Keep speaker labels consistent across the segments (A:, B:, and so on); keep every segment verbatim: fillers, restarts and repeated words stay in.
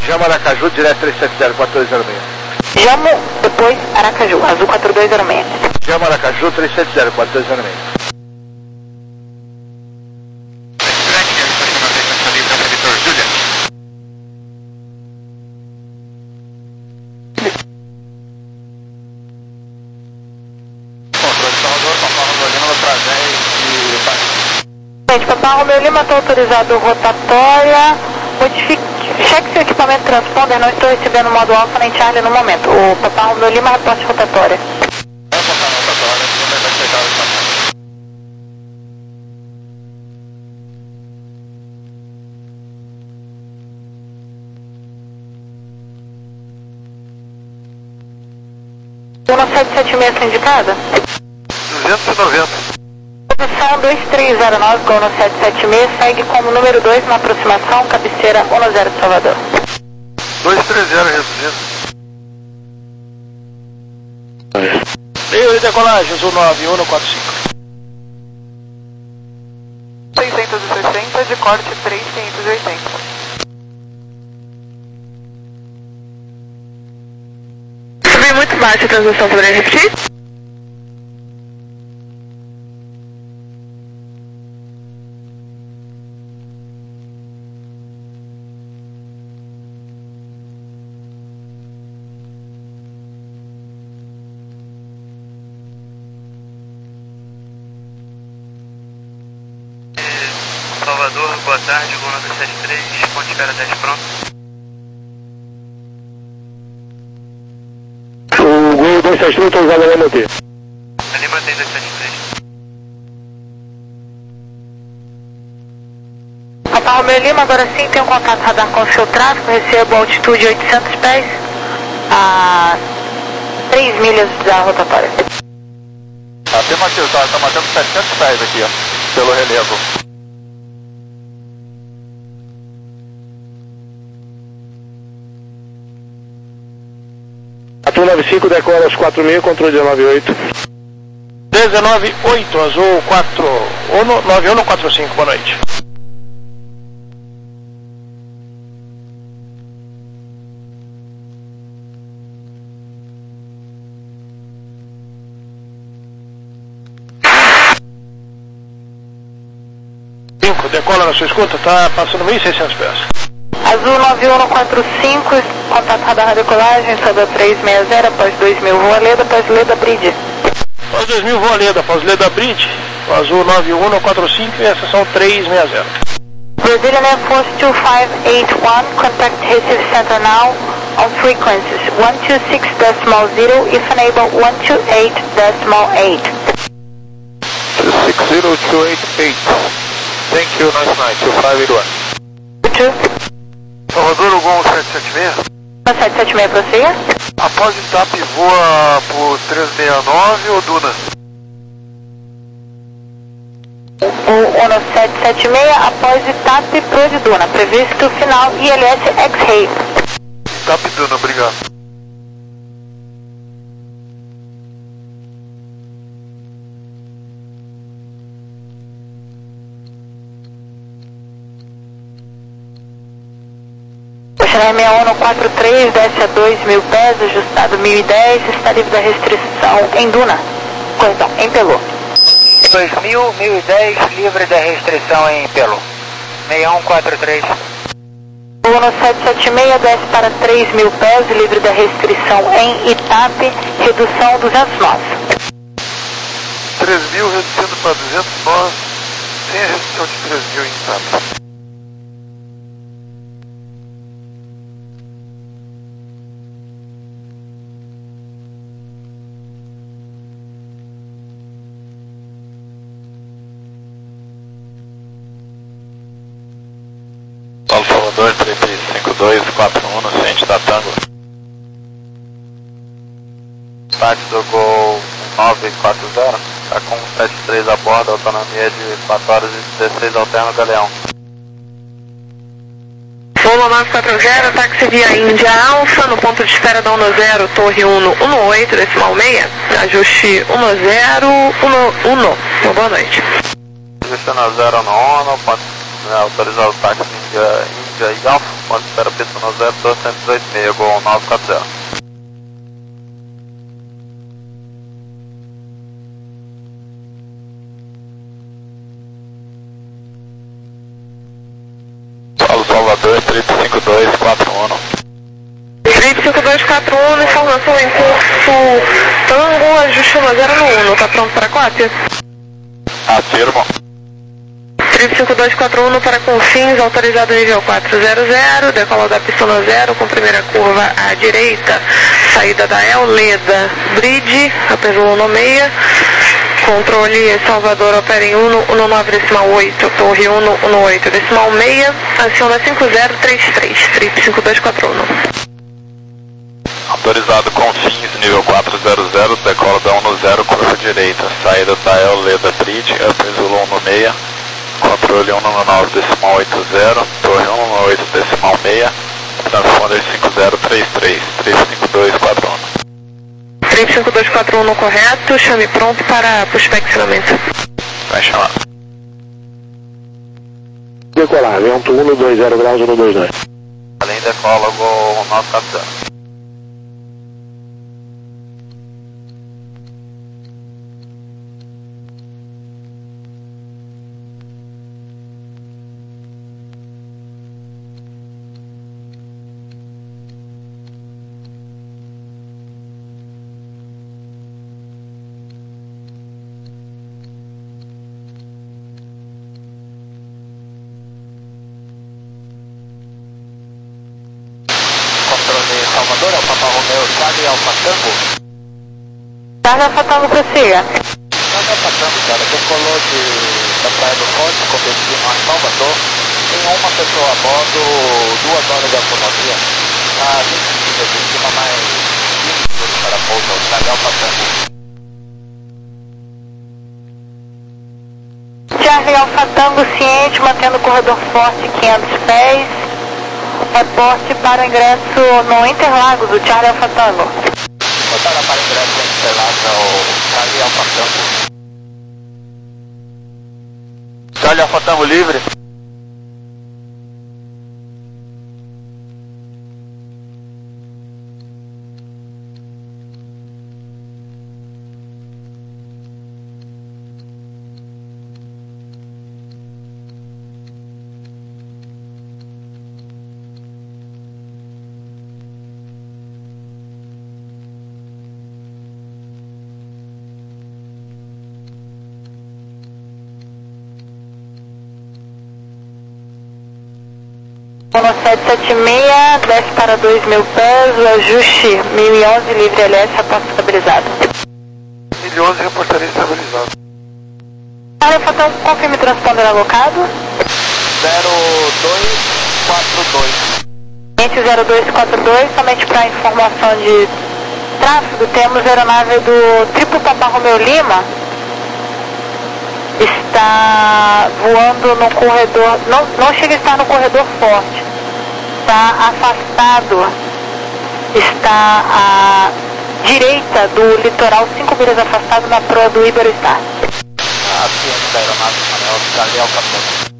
A: Jamo Aracaju, direto três sete zero quatro dois zero seis.
B: Jamo, depois Aracaju, azul quatro dois zero seis.
A: Jamo Aracaju, três sete zero quatro dois zero seis.
B: Papai Romeu Lima, está autorizado rotatória. Modifique, cheque seu equipamento transponder, não estou recebendo modo alfa nem Charlie no momento. O Papai Romeu Lima, reporte rotatória.
A: É reportar rotatória, não vai aceitar o espaço.
B: um sete sete seis indicada?
A: duzentos e noventa.
B: Posição dois três zero nove, Gol no sete sete seis, segue como número dois na aproximação, cabeceira um zero de Salvador.
A: dois três zero, reduzindo. Meio de decolagem, azul nove um quatro cinco.
B: seiscentos e sessenta, de corte três quinhentos e oitenta. Subiu muito baixo a transmissão, poderia repetir?
C: Salvador, boa tarde, Gol nove sete três, ponto de espera dez pronto.
A: O Gol dois sete três autorizado a Lima T.
C: A Lima tem dois sete três.
B: Papai Romeu Lima, agora sim tem um contato radar com o seu tráfego, recebo altitude oitocentos pés, a três milhas da rotatória.
A: Ah, tem uma tá, tá matando setecentos pés aqui, ó, pelo relevo. quatro nove cinco, decola aos quatro mil, controle dezenove oito. dezenove oito, azul quatro um nove um quatro cinco, boa noite. cinco, decola na sua escuta, tá passando mil e seiscentos pés.
B: Azul nove um quatro cinco, contato radar decolagem, sobe três seis zero, após dois mil, voa Leda, após Leda Bridge.
A: Após dois mil, voa Leda, após Leda Bridge, o azul nove um quatro cinco e a estação três seis zero.
B: Brazilian Air Force two five eight one, contact Recife Center now on frequencies one two six point zero, if enable one two eight point eight.
A: two six zero two eight eight. Thank you, nice night, two five eight one.
B: two.
A: Salvador, Gol sete sete seis.
B: sete sete seis, prossiga.
A: Após o TAP, voa por três seis nove ou Duna?
B: O ONO sete sete seis, após o TAP pro de Duna, previsto final I L S X-Ray.
A: TAP Duna, obrigado.
B: Xané seis um quatro três, desce a dois mil pés, ajustado mil e dez, está livre da restrição em Duna. Perdão, em Pelô.
C: dois mil, mil e dez, livre da restrição em Pelô. seis um quatro três.
B: O ONO sete sete seis desce para três mil pés, livre da restrição em Itape, redução duzentos nós.
A: três mil reduzindo para duzentos nós, sem a redução de três mil em Itape. Paulo Salvador, três três cinco dois quatro um no Ciente da Tango.
C: Parte do Gol nove quatro zero, está com sete três a bordo, autonomia de quatro horas e dezesseis alterno Galeão.
B: Polo nove quatro zero, táxi via Índia Alfa, no ponto de espera da Uno zero, Torre um um oito, decimal seis, ajuste um zero um um. Boa noite.
C: Ajuste um zero no ONU, pode né, autorizar o táxi Índia, Índia e Alfa. responde, espera pista no zero, dois cento e dezoito e meio, Gol nove quatro zero.
A: Paulo Salvador, triplo cinco dois quatro um.
B: triplo cinco dois quatro um, informação em curso Tango, ajuste no zero no um, tá pronto para quatro?
A: Afirmo.
B: triplo cinco dois quatro um para Confins, autorizado nível quatrocentos, decola da pista no zero, com primeira curva à direita, saída da El Leda, Bridge, apesou no meia, controle Salvador opera em um nove decimal oito, torre um oito decimal seis, aciona cinco zero três três, triplo cinco dois quatro um.
A: Autorizado Confins, nível quatrocentos, decola da um no zero, curva direita, saída da El Leda Bridge, apesou um no meia, controle um nove decimal oito zero, torre um oito decimal seis, transponder cinco zero três três, triplo cinco dois quatro um.
B: triplo cinco dois quatro um no correto, chame pronto para prospeccionamento.
A: Vai chamar.
D: Decolar, vento um dois zero graus, um dois dois.
C: Além decola, Gol nove quatro zero.
A: Salvador, Alfa Romeo, Charlie Alfa Tango.
B: Charlie Alfa Tango, prossiga.
A: Charlie Alfa Tango, cara, decolou de, da Praia do Forte com destino a Salvador. Tem uma pessoa a bordo, duas horas de autonomia. A vinte milhas de cima, mais vinte minutos para pouso, Charlie Alfa Tango.
B: Charlie Alfa Tango, ciente, mantendo o corredor forte quinhentos pés. Reporte para o ingresso no Interlagos, o Charlie Alfa Tango.
A: Botaram para ingresso no Interlagos, o Charlie Alfa Tango. Charlie Alfa Tango livre.
B: No sete sete seis, desce para dois mil pés, o ajuste mil e onze, livre L S, aposto estabilizado.
A: mil e onze, reportaria estabilizado.
B: Charlie Alfa Tango, confirme o transponder alocado.
A: zero dois quatro dois.
B: Cliente zero dois quatro dois, somente para informação de tráfego, temos a aeronave do triplo Papa Romeo Lima. Está voando no corredor, não, não chega a estar no corredor forte, está afastado, está à direita do litoral, cinco milhas afastado na proa do Iberostar.
A: A ciência da aeronave, Manuel, Charlie Alfa Tango.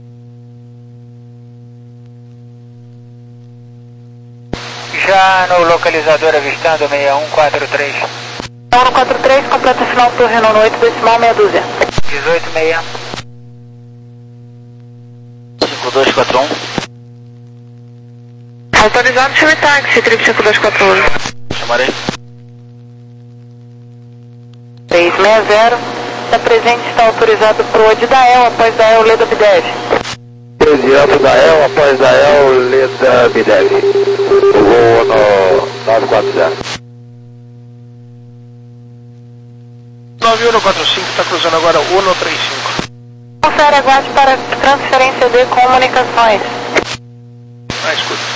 A: Já no localizador avistando seis um quatro três.
B: seis um quatro três, completa final torre no oito decimal meia dúzia.
A: dezoito seis. cinco dois quatro um.
B: Autorizado, chame táxi, triplo cinco dois quatro um.
A: Chamarei.
B: três seis zero, está presente, está autorizado pro de Dael, após Dael, Leda Bidev.
D: Direto da El, após da El, Leda Bidev. Voo no nove quatro zero.
A: nove um quatro cinco, está cruzando agora um três cinco.
B: Confere, aguarde para transferência de comunicações.
A: Ah, escuta.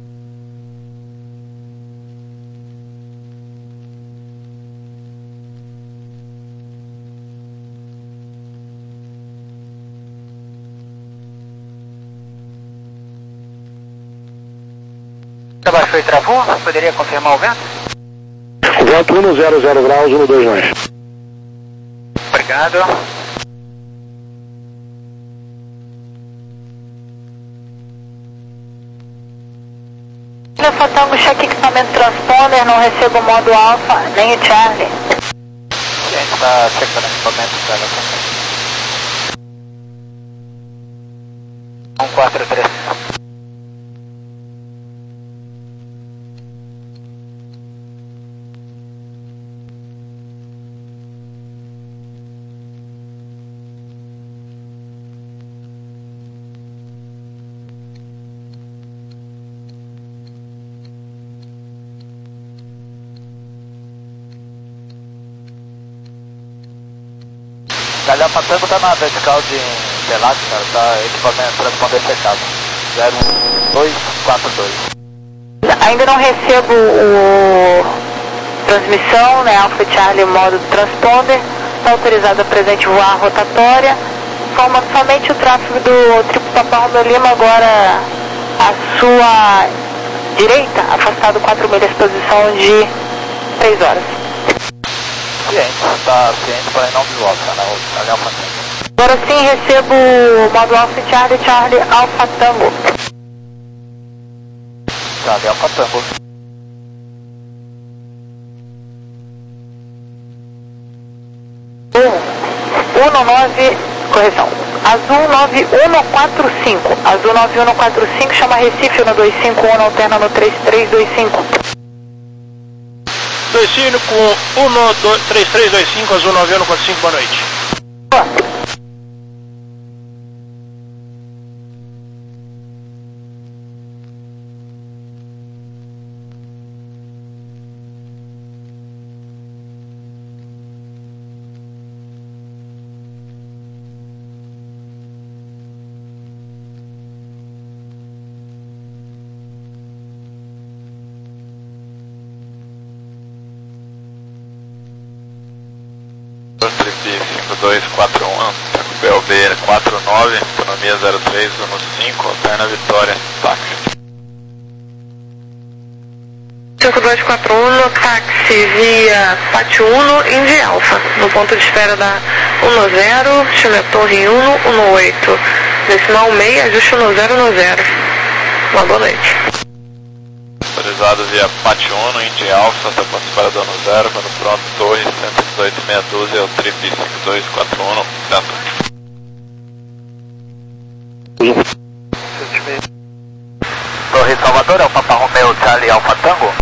E: Abaixou e travou? Poderia confirmar o vento?
D: Vento um zero zero graus, um dois dois.
E: Obrigado.
F: Alfa Tango, cheque equipamento transponder, não recebo o modo Alfa, nem o Charlie.
C: A gente está checando equipamento dela também. um quatro três. Galhão Tango tá na vertical de Interlac, cara, tá equipamento transponder checado. zero dois quatro dois.
F: Ainda não recebo o transmissão, né, Alpha Charlie modo transponder, está autorizado a presente voar rotatória, forma somente o tráfego do triplo Papa Romeo Lima, agora à sua direita, afastado quatro milhas, posição de três horas.
C: Ciente, está ciente para não deslocar, né, o Galhão Tango.
F: Agora sim recebo o modo Alpha Charlie, Charlie Alpha Tango.
C: Charlie Alpha Tango.
F: um nove, correção, Azul nove um quatro cinco, Azul nove um quatro cinco, chama Recife no dois cinco um, alterna no três três dois cinco.
G: dois cinco um, três três dois cinco, Azul nove um quatro cinco, boa noite.
F: Boa.
A: cinco dois quatro um, B L B quatro nove, economia zero três um cinco, alterna Vitória, táxi.
B: cinco dois quatro um, táxi via Pátio Uno, Indy Alfa, no ponto de espera da um zero, chama Torre Uno, um oito, decimal seis, ajuste um zero um zero. Uma boa noite.
A: Autorizado via Pátio Uno, Indy Alfa, até ponto de espera da um zero, quando pronto, Torre cento e dezoito meia dúzia, é o trip cinco dois quatro um, dentro.
C: Torre Salvador, é o Papa Romeo Charlie Alpha Tango.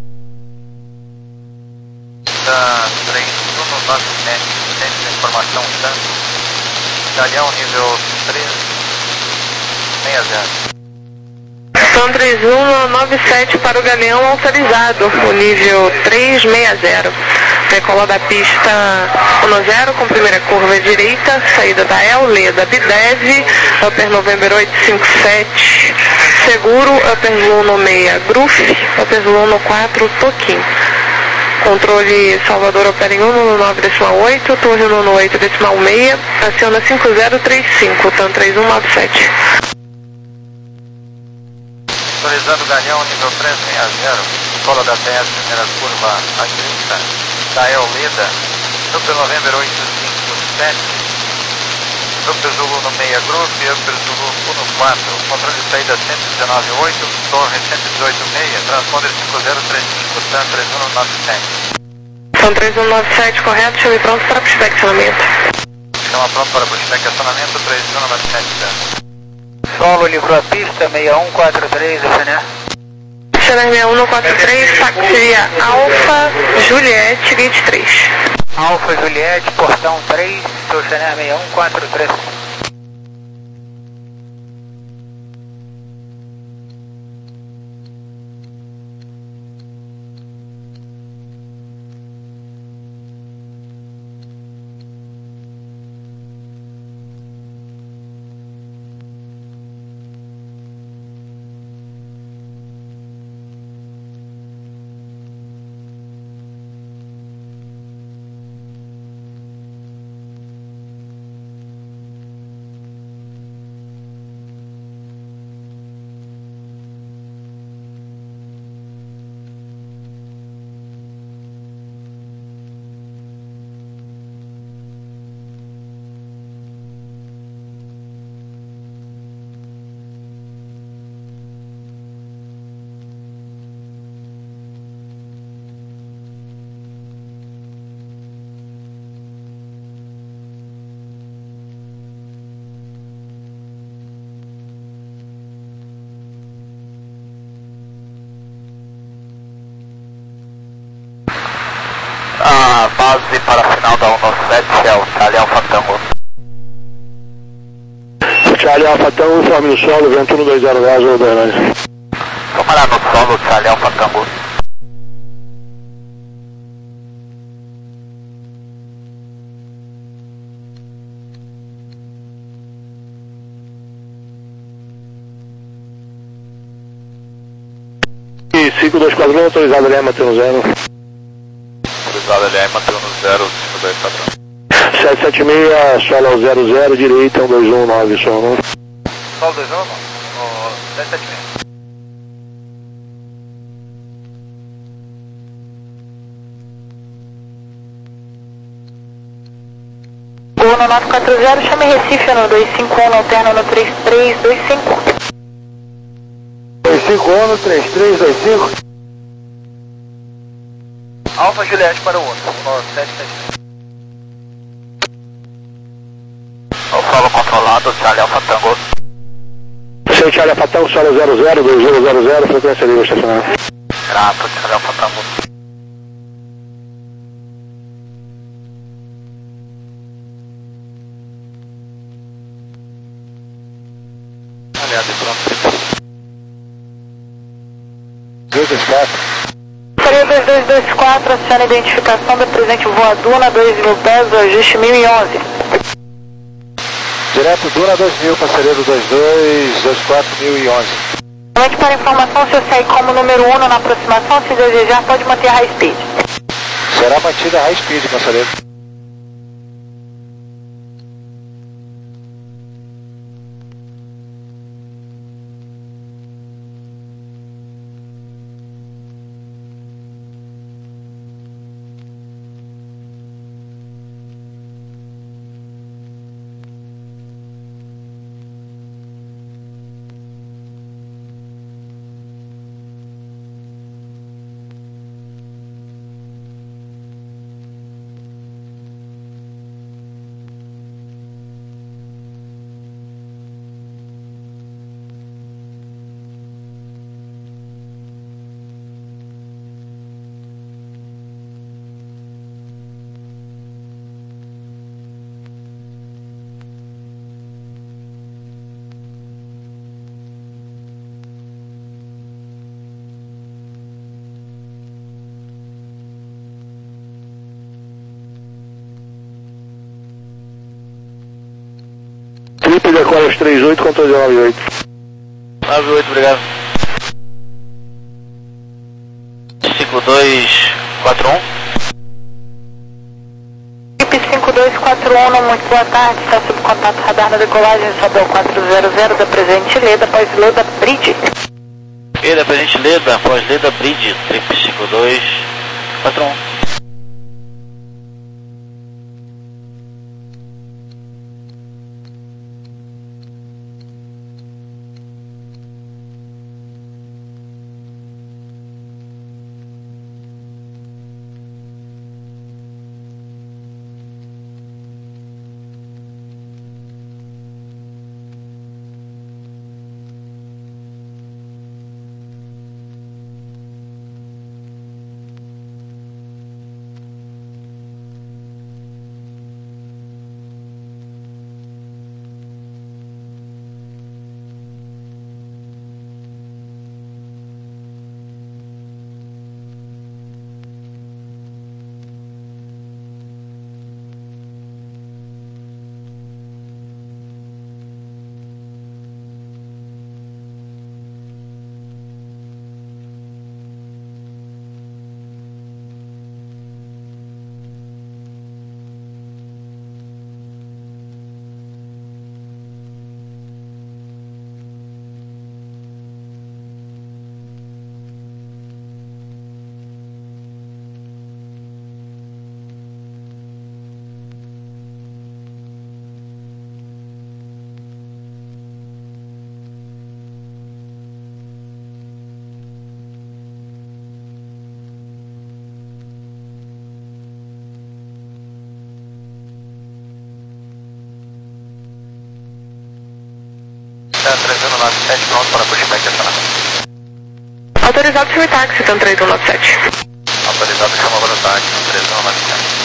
C: Da três um nove sete, centro de informação Tango. Galhão nível três seis zero.
B: São três um nove sete para o Galeão autorizado, o nível três seis zero. Decola da pista um zero com primeira curva à direita, saída da El, Leda, Bidev, Upper November oito cinco sete, seguro, Upper Zulu seis, Gruf, Upper Zulu quatro, Toquim. Controle Salvador opera em um nove decimal oito, Torre um oito decimal seis, aciona cinco zero três cinco, TAM três um nove sete.
C: Autorizando o Galhão nível três seis zero, cola da Terra, primeira curva à direita, da El Leda, Upper November oito cinco sete, Upper Zulu seis Group, Upper Zulu um quatro, controle de saída cento e dezenove oito, Torre cento e dezoito seis, transponder cinco zero três cinco, TAM três um nove sete.
B: TAM três um nove sete, correto, chame pronto para pushback acionamento.
C: Chama pronto para pushback acionamento, três um nove sete, TAM.
E: Solo livrou a pista, seis um quatro três, F N E.
B: Chanel seis um quatro três, táxi via Alfa Juliette vinte e três.
E: Alfa Juliette, portão três, seu Chanel seis um quatro três.
C: A base para a final da um nove sete é o Charlie Alpha Tango.
D: Charlie Alpha Tango, informe no solo, vento um dois zero gás, Uberlândia.
C: Tomará no solo, Charlie Alpha Tango.
D: E cinco dois quatro um, autorizado Lema, tem um zero.
A: Autorizado Lema, tem um zero, cinco dois quatro um.
D: sete sete seis, solo ao zero zero, direita, um dois um nove, solo.
C: Solo dois um, no sete sete seis.
F: Gol no nove quatro zero, chame Recife no dois cinco um, no alterno no três três dois cinco.
D: dois cinco um no três três dois cinco.
C: Alfa Juliette para o outro, no sete sete seis. O solo controlado, Charlie Alpha Tango.
D: Seu Charlie Alpha Tango, solo zero zero, dois zero zero zero, frequência livre estacionária.
C: Grato, Charlie Alpha Tango.
A: Aliado, pronto.
D: dois dois quatro.
F: Seria dois dois dois quatro, aciona a identificação da presente voa Duna, dois mil pés, ajuste mil e onze.
D: Direto Duna dois mil, parceiro dois dois dois quatro mil e onze.
F: Somente para informação, se eu sair como número um na aproximação, se desejar, pode manter high speed.
D: Será mantida high speed, parceiro. Felipe decola os três oito, controle nove oito.
G: nove oito, obrigado. cinco dois quatro um.
F: Felipe cinco dois quatro um, muito boa tarde, está sob contato radar na decolagem, sobe ao quatro zero zero da presente Leda, após Leda Bridge.
G: Leda, presente Leda, após Leda Bridge, trip cinco dois quatro um.
C: três um nove sete, pronto para pushback acionamento.
B: Autorizado seu táxi, Tan três um nove sete.
C: Autorizado. autorizado chama para ataque no três não nove sete.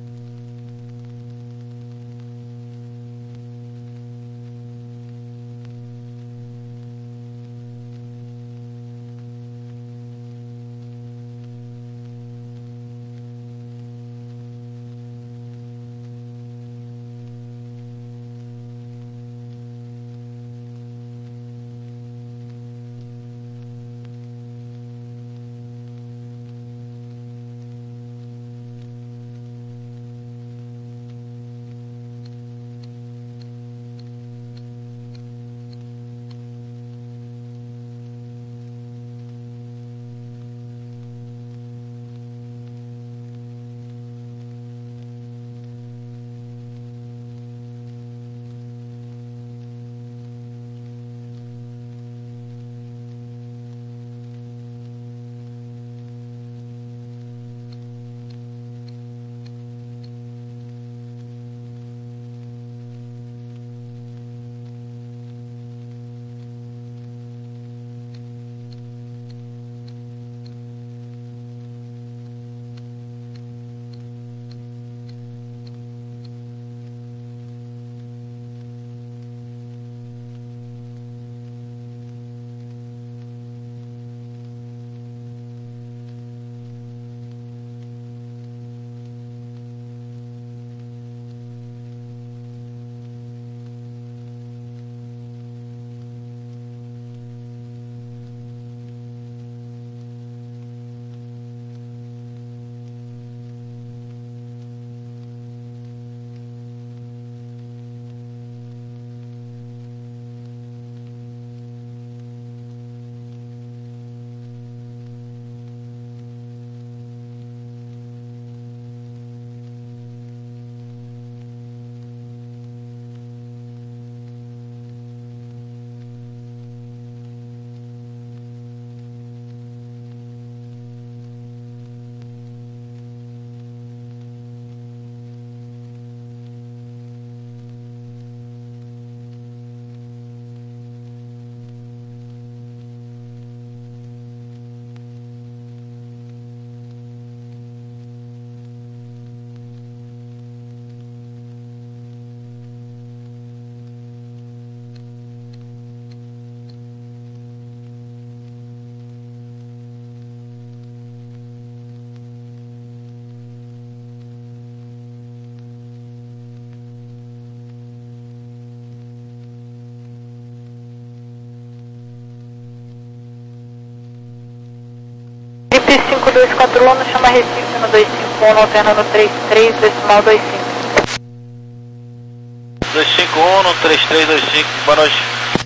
F: cinco dois quatro um, chama Recife no dois cinco um, alterna no três três, decimal dois cinco.
G: dois cinco um no três três dois cinco, boa noite.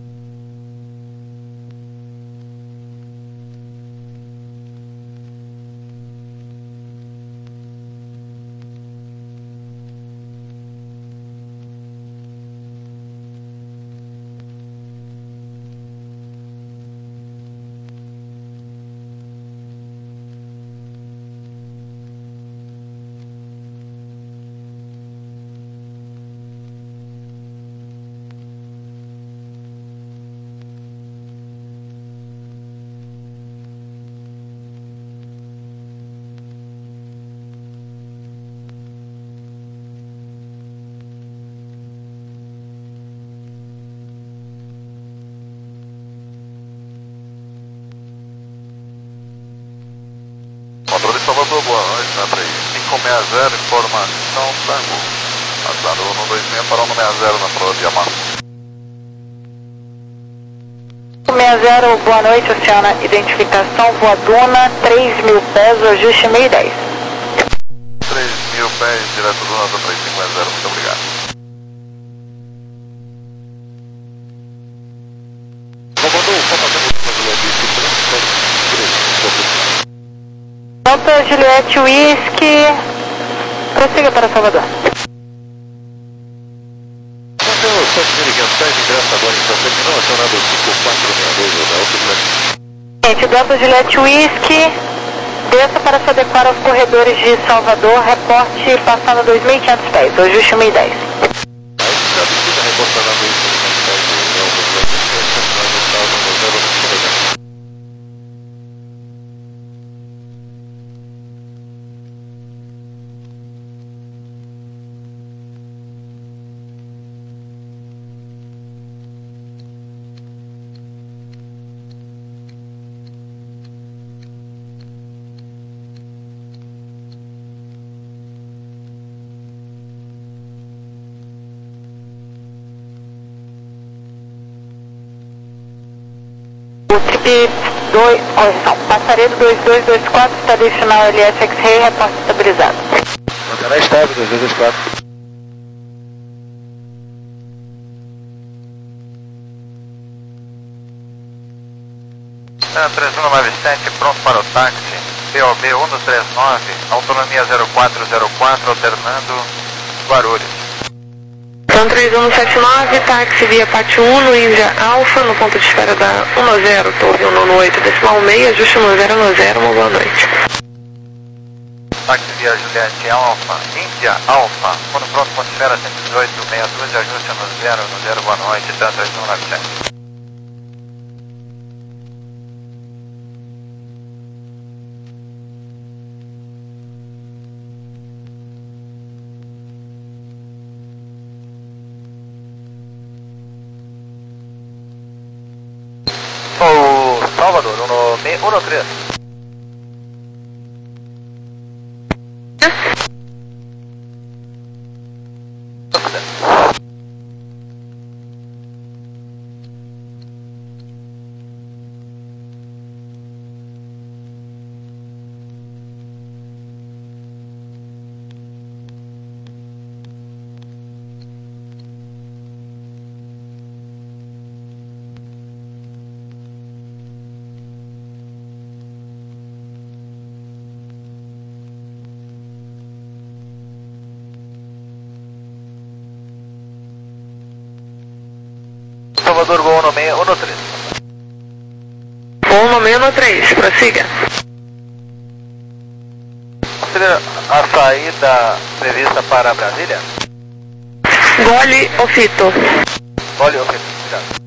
C: Controle Salvador, boa noite, né, para cinco seis zero, informação, Tango. Passado no dois seis para o sessenta na prova de Yamaha.
F: cinco seis zero, boa noite, Oceana. Identificação, Voaduna, três mil pés, ajuste meio dez.
C: três mil pés, direto do Nota três cinco zero, muito obrigado.
F: Delta Juliette Whisky, prossiga para Salvador. Gente, Delta Juliette Whisky, desça para se adequar aos corredores de Salvador, reporte passando dois mil e quinhentos pés, ajuste mil e dez. E dois, correção, Passaredo dois dois dois quatro, estadio final L S X-Ray, reporte estabilizado.
H: Manterá estável, dois dois dois quatro.
C: três um nove sete, pronto para o táxi, P O B um três nove, autonomia zero quatro zero quatro, alternando Guarulhos.
B: Então três um sete nove, táxi via Pátio um, no Índia Alfa, no ponto de espera da um zero, torre um oito, decimal seis, ajuste um zero um zero, uma boa noite.
C: Táxi via Juliette Alfa, Índia Alfa, ponto pronto, ponto de espera cento e dezoito, sessenta e dois, ajuste um zero um zero, boa noite, então três um nove sete. O Salvador, um três. Salvador, Gol um seis um três.
B: um seis um três, prossiga.
C: Seria a saída prevista para Brasília?
B: Gole ou fito?
C: Gole ou fito, obrigado.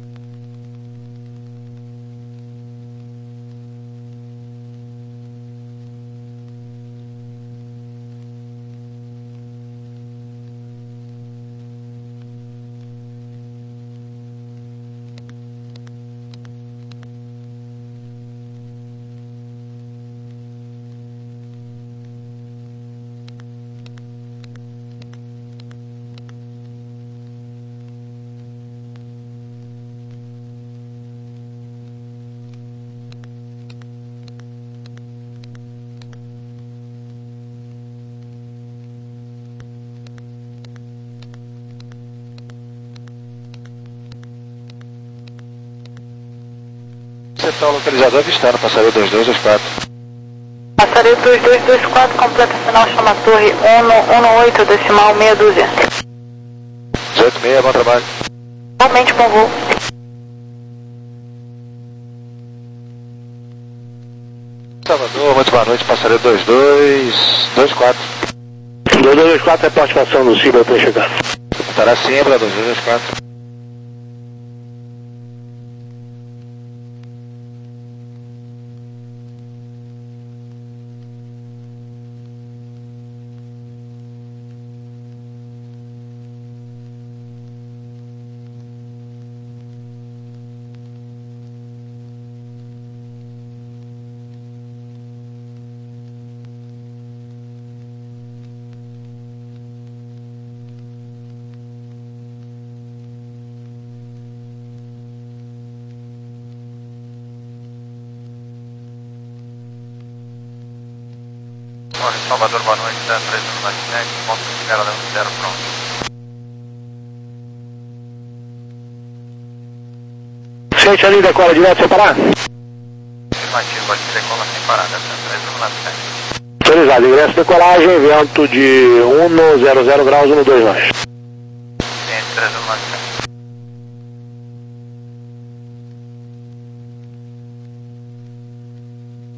H: Setor localizador avistado, passaredo dois dois dois quatro.
F: Passaredo dois dois dois quatro, completa final, chama torre um oito, decimal meia dúzia.
H: dezoito seis, bom trabalho.
F: Igualmente, bom voo.
H: Salvador, muito boa noite, passaredo dois dois dois quatro.
D: dois dois dois quatro, reporte estação do Cibra para chegar.
H: Estará sempre dois dois dois quatro.
C: Salvador, boa noite, três um nove sete, ponto de espera da um zero, pronto.
D: Sente ali, decola direto sem parar?
C: Afirmativo, aqui decola sem parar, três um nove sete.
D: Autorizado, ingresso, decolagem, vento de um zero zero graus, um dois nove.